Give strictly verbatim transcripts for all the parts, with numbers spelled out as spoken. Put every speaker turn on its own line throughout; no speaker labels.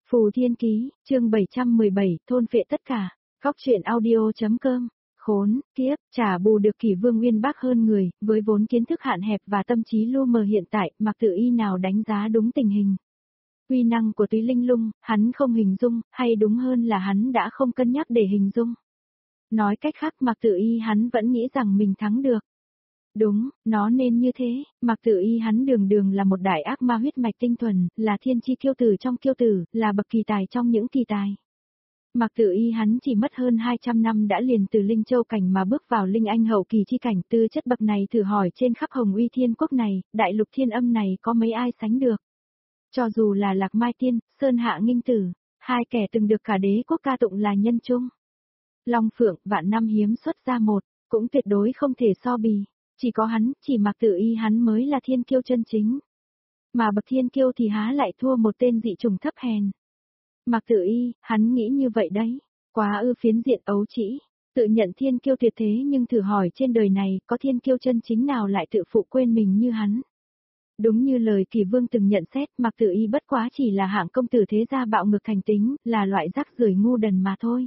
Phù Thiên Ký, chương bảy trăm mười bảy, thôn phệ tất cả. Góc truyện audio.com. Khốn, kiếp, trả bù được Kỷ Vương uyên bác hơn người, với vốn kiến thức hạn hẹp và tâm trí lu mờ hiện tại, Mạc Tử Y nào đánh giá đúng tình hình. Uy năng của Túy Linh Lung, hắn không hình dung, hay đúng hơn là hắn đã không cân nhắc để hình dung. Nói cách khác, Mạc Tử Y hắn vẫn nghĩ rằng mình thắng được. Đúng, nó nên như thế, Mạc Tử Y hắn đường đường là một đại ác ma huyết mạch tinh thuần, là thiên chi kiêu tử trong kiêu tử, là bậc kỳ tài trong những kỳ tài. Mạc Tử Y hắn chỉ mất hơn hai trăm năm đã liền từ Linh Châu cảnh mà bước vào Linh Anh hậu kỳ chi cảnh, tư chất bậc này thử hỏi trên khắp Hồng Uy Thiên Quốc này, đại lục thiên âm này có mấy ai sánh được. Cho dù là Lạc Mai Tiên, Sơn Hạ Nghinh Tử, hai kẻ từng được cả đế quốc ca tụng là nhân chung. Long Phượng, vạn năm hiếm xuất ra một, cũng tuyệt đối không thể so bì. Chỉ có hắn, chỉ Mạc Tử Y hắn mới là thiên kiêu chân chính. Mà bậc thiên kiêu thì há lại thua một tên dị chủng thấp hèn. Mạc Tử Y, hắn nghĩ như vậy đấy. Quá ư phiến diện ấu trĩ. Tự nhận thiên kiêu tuyệt thế nhưng thử hỏi trên đời này có thiên kiêu chân chính nào lại tự phụ quên mình như hắn. Đúng như lời Kỷ Vương từng nhận xét, Mạc Tử Y bất quá chỉ là hạng công tử thế gia bạo ngược thành tính, là loại rác rưởi ngu đần mà thôi.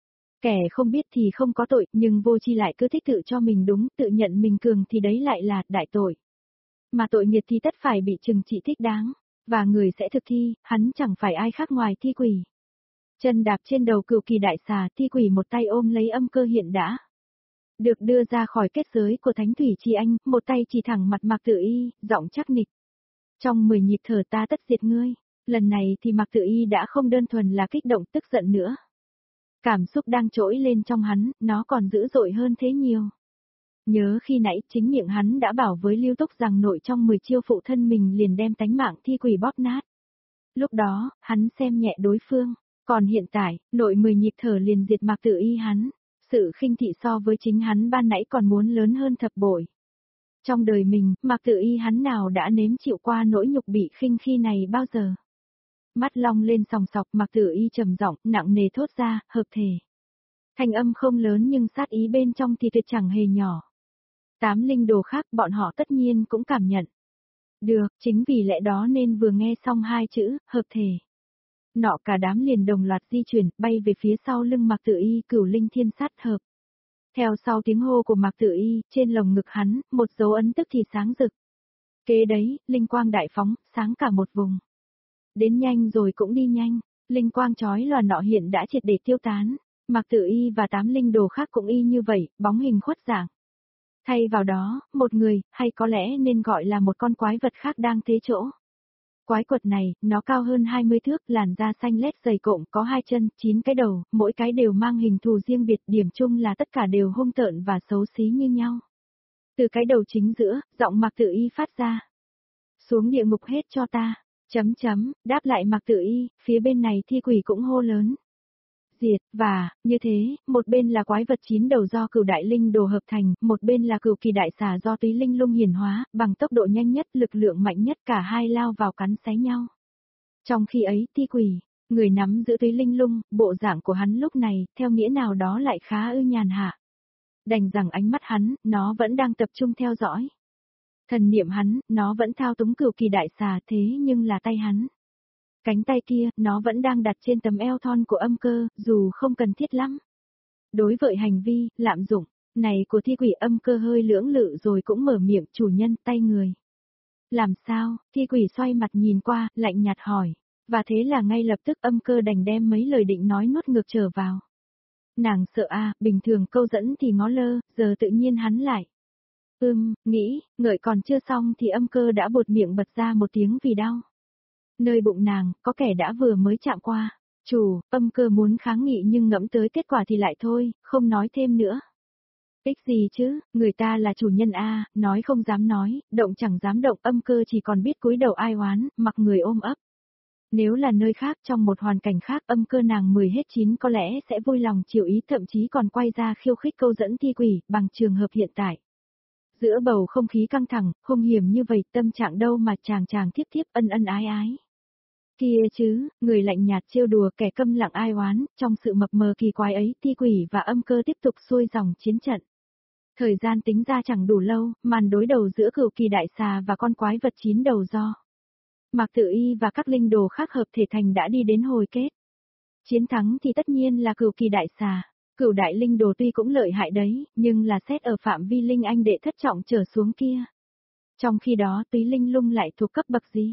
Kẻ không biết thì không có tội, nhưng vô tri lại cứ thích tự cho mình đúng, tự nhận mình cường thì đấy lại là đại tội. Mà tội nghiệt thì tất phải bị trừng trị thích đáng, và người sẽ thực thi, hắn chẳng phải ai khác ngoài thi quỷ. Chân đạp trên đầu cựu kỳ đại xà, thi quỷ một tay ôm lấy âm cơ hiện đã. Được đưa ra khỏi kết giới của Thánh Thủy Chi Anh, một tay chỉ thẳng mặt Mạc Tử Y, giọng chắc nịch. Trong mười nhịp thở ta tất diệt ngươi, lần này thì Mạc Tử Y đã không đơn thuần là kích động tức giận nữa. Cảm xúc đang trỗi lên trong hắn, nó còn dữ dội hơn thế nhiều. Nhớ khi nãy chính miệng hắn đã bảo với Lưu Túc rằng nội trong mười chiêu phụ thân mình liền đem tánh mạng thi quỷ bóp nát. Lúc đó, hắn xem nhẹ đối phương, còn hiện tại, nội mười nhịp thở liền diệt Mạc Tử Y hắn. Sự khinh thị so với chính hắn ban nãy còn muốn lớn hơn thập bội. Trong đời mình, Mạc Tử Y hắn nào đã nếm chịu qua nỗi nhục bị khinh khi này bao giờ. Mắt long lên sòng sọc, Mạc Tử Y trầm giọng, nặng nề thốt ra, hợp thể. Thanh âm không lớn nhưng sát ý bên trong thì tuyệt chẳng hề nhỏ. Tám linh đồ khác bọn họ tất nhiên cũng cảm nhận. Được, chính vì lẽ đó nên vừa nghe xong hai chữ, hợp thể. Nọ cả đám liền đồng loạt di chuyển, bay về phía sau lưng Mạc Tử Y, cửu linh thiên sát hợp. Theo sau tiếng hô của Mạc Tử Y, trên lồng ngực hắn, một dấu ấn tức thì sáng rực. Kế đấy, linh quang đại phóng, sáng cả một vùng. Đến nhanh rồi cũng đi nhanh, linh quang chói lòa nọ hiện đã triệt để tiêu tán. Mạc Tử Y và tám linh đồ khác cũng y như vậy, bóng hình khuất dạng. Thay vào đó, một người, hay có lẽ nên gọi là một con quái vật khác đang thế chỗ. Quái quật này, nó cao hơn hai mươi thước, làn da xanh lét dày cộm, có hai chân, chín cái đầu, mỗi cái đều mang hình thù riêng biệt, điểm chung là tất cả đều hung tợn và xấu xí như nhau. Từ cái đầu chính giữa, giọng Mạc Tử Y phát ra. Xuống địa ngục hết cho ta, chấm chấm, đáp lại Mạc Tử Y, phía bên này thi quỷ cũng hô lớn. Diệt, và, như thế, một bên là quái vật chín đầu do cửu đại linh đồ hợp thành, một bên là cửu kỳ đại xà do Túy Linh Lung hiển hóa, bằng tốc độ nhanh nhất, lực lượng mạnh nhất, cả hai lao vào cắn xé nhau. Trong khi ấy, thi quỷ, người nắm giữ Túy Linh Lung, bộ dạng của hắn lúc này, theo nghĩa nào đó lại khá ư nhàn hạ. Đành rằng ánh mắt hắn, nó vẫn đang tập trung theo dõi. Thần niệm hắn, nó vẫn thao túng cửu kỳ đại xà, thế nhưng là tay hắn. Cánh tay kia, nó vẫn đang đặt trên tấm eo thon của âm cơ, dù không cần thiết lắm. Đối với hành vi, lạm dụng, này của thi quỷ, âm cơ hơi lưỡng lự rồi cũng mở miệng, chủ nhân, tay người. Làm sao, thi quỷ xoay mặt nhìn qua, lạnh nhạt hỏi. Và thế là ngay lập tức âm cơ đành đem mấy lời định nói nuốt ngược trở vào. Nàng sợ a, bình thường câu dẫn thì ngó lơ, giờ tự nhiên hắn lại. Ưm, nghĩ, ngợi còn chưa xong thì âm cơ đã buột miệng bật ra một tiếng vì đau. Nơi bụng nàng, có kẻ đã vừa mới chạm qua. Chủ, âm cơ muốn kháng nghị nhưng ngẫm tới kết quả thì lại thôi, không nói thêm nữa. Ích gì chứ, người ta là chủ nhân a, nói không dám nói, động chẳng dám động, âm cơ chỉ còn biết cúi đầu ai oán, mặc người ôm ấp. Nếu là nơi khác trong một hoàn cảnh khác, âm cơ nàng mười hết chín có lẽ sẽ vui lòng chịu ý, thậm chí còn quay ra khiêu khích câu dẫn thi quỷ, bằng trường hợp hiện tại. Giữa bầu không khí căng thẳng, hung hiểm như vậy, tâm trạng đâu mà chàng chàng thiếp thiếp ân ân ái ái. Kia chứ, người lạnh nhạt trêu đùa, kẻ câm lặng ai oán, trong sự mập mờ kỳ quái ấy, thi quỷ và âm cơ tiếp tục xuôi dòng chiến trận. Thời gian tính ra chẳng đủ lâu, màn đối đầu giữa cửu kỳ đại xà và con quái vật chín đầu do Mạc Tử Y và các linh đồ khác hợp thể thành đã đi đến hồi kết. Chiến thắng thì tất nhiên là Cửu Kỳ đại xà. Cửu đại linh đồ tuy cũng lợi hại đấy, nhưng là xét ở phạm vi linh anh đệ thất trọng trở xuống kia. Trong khi đó Túy Linh Lung lại thuộc cấp bậc gì?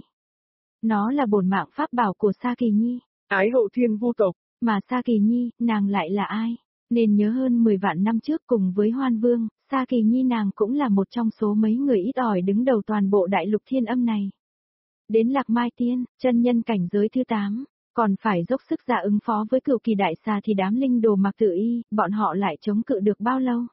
Nó là bổn mạng pháp bảo của Sa Kỳ Nhi.
Ái hậu thiên vu tộc.
Mà Sa Kỳ Nhi, nàng lại là ai? Nên nhớ hơn mười vạn năm trước cùng với Hoan Vương, Sa Kỳ Nhi nàng cũng là một trong số mấy người ít ỏi đứng đầu toàn bộ đại lục thiên âm này. Đến Lạc Mai Tiên, chân nhân cảnh giới thứ tám, còn phải dốc sức ra ứng phó với Cửu Kỳ đại xà thì đám linh đồ Mạc Tử Y, bọn họ lại chống cự được bao lâu?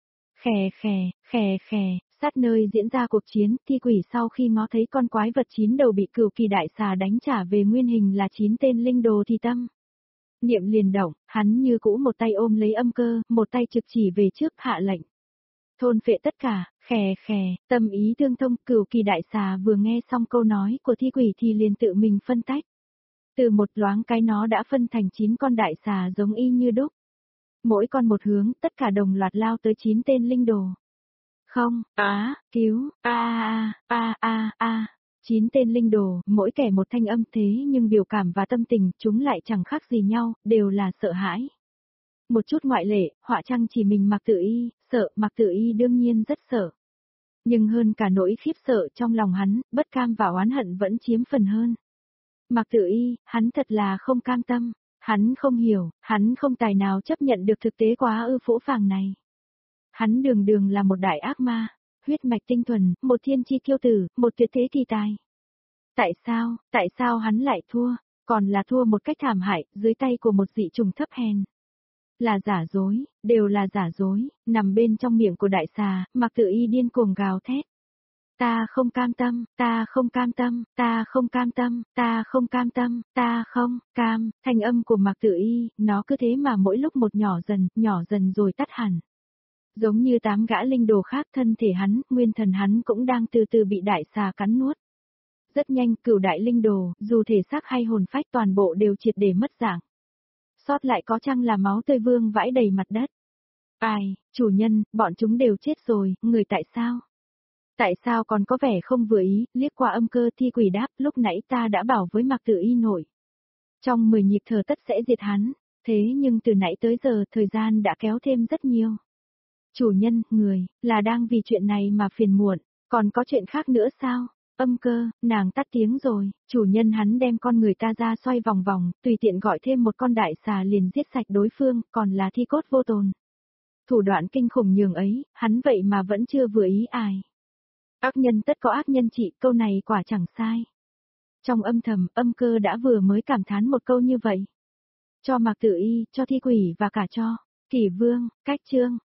Khè khè, khè khè, sát nơi diễn ra cuộc chiến, thi quỷ sau khi ngó thấy con quái vật chín đầu bị Cửu Kỳ đại xà đánh trả về nguyên hình là chín tên linh đồ thì tâm. Niệm liền động, hắn như cũ một tay ôm lấy âm cơ, một tay trực chỉ về trước hạ lệnh. Thôn phệ tất cả, khè khè, tâm ý tương thông. Cửu Kỳ đại xà vừa nghe xong câu nói của thi quỷ thì liền tự mình phân tách. Từ một loáng cái nó đã phân thành chín con đại xà giống y như đúc. Mỗi con một hướng, tất cả đồng loạt lao tới chín tên linh đồ. Không, á, cứu, a a a a a. Chín tên linh đồ, mỗi kẻ một thanh âm thế nhưng biểu cảm và tâm tình chúng lại chẳng khác gì nhau, đều là sợ hãi. Một chút ngoại lệ, họa chăng chỉ mình Mạc Tử Y, sợ, Mạc Tử Y đương nhiên rất sợ. Nhưng hơn cả nỗi khiếp sợ trong lòng hắn, bất cam và oán hận vẫn chiếm phần hơn. Mạc Tử Y, hắn thật là không cam tâm, hắn không hiểu, hắn không tài nào chấp nhận được thực tế quá ư phũ phàng này. Hắn đường đường là một đại ác ma, huyết mạch tinh thuần, một thiên chi kiêu tử, một tuyệt thế kỳ tài. Tại sao, tại sao hắn lại thua, còn là thua một cách thảm hại, dưới tay của một dị trùng thấp hèn. Là giả dối, đều là giả dối, nằm bên trong miệng của đại xà, Mạc Tử Y điên cuồng gào thét. Ta không cam tâm, ta không cam tâm, ta không cam tâm, ta không cam tâm, ta không cam, thanh âm của Mạc Tử Y, nó cứ thế mà mỗi lúc một nhỏ dần, nhỏ dần rồi tắt hẳn. Giống như tám gã linh đồ khác thân thể hắn, nguyên thần hắn cũng đang từ từ bị đại xà cắn nuốt. Rất nhanh, cửu đại linh đồ, dù thể xác hay hồn phách toàn bộ đều triệt để mất dạng. Sót lại có chăng là máu tươi vương vãi đầy mặt đất. Ai, chủ nhân, bọn chúng đều chết rồi, người tại sao? Tại sao còn có vẻ không vừa ý, liếc qua âm cơ thi quỷ đáp, lúc nãy ta đã bảo với Mạc Tử Y nội. Trong mười nhịp thở tất sẽ diệt hắn, thế nhưng từ nãy tới giờ thời gian đã kéo thêm rất nhiều. Chủ nhân, người, là đang vì chuyện này mà phiền muộn, còn có chuyện khác nữa sao? Âm cơ, nàng tắt tiếng rồi, chủ nhân hắn đem con người ta ra xoay vòng vòng, tùy tiện gọi thêm một con đại xà liền giết sạch đối phương, còn là thi cốt vô tồn. Thủ đoạn kinh khủng nhường ấy, hắn vậy mà vẫn chưa vừa ý ai. Ác nhân tất có ác nhân trị, câu này quả chẳng sai. Trong âm thầm, âm cơ đã vừa mới cảm thán một câu như vậy. Cho Mạc Tử Y, cho thi quỷ và cả cho Kỷ Vương, Cách Trương,